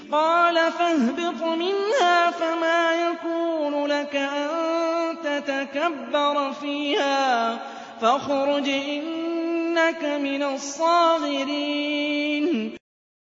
قَالَ فَاهْبِطْ مِنْهَا فَمَا يَكُونُ لَكَ أَن تَتَكَبَّرَ فِيهَا فَاخْرُجْ إِنَّكَ مِنَ الصَّاغِرِينَ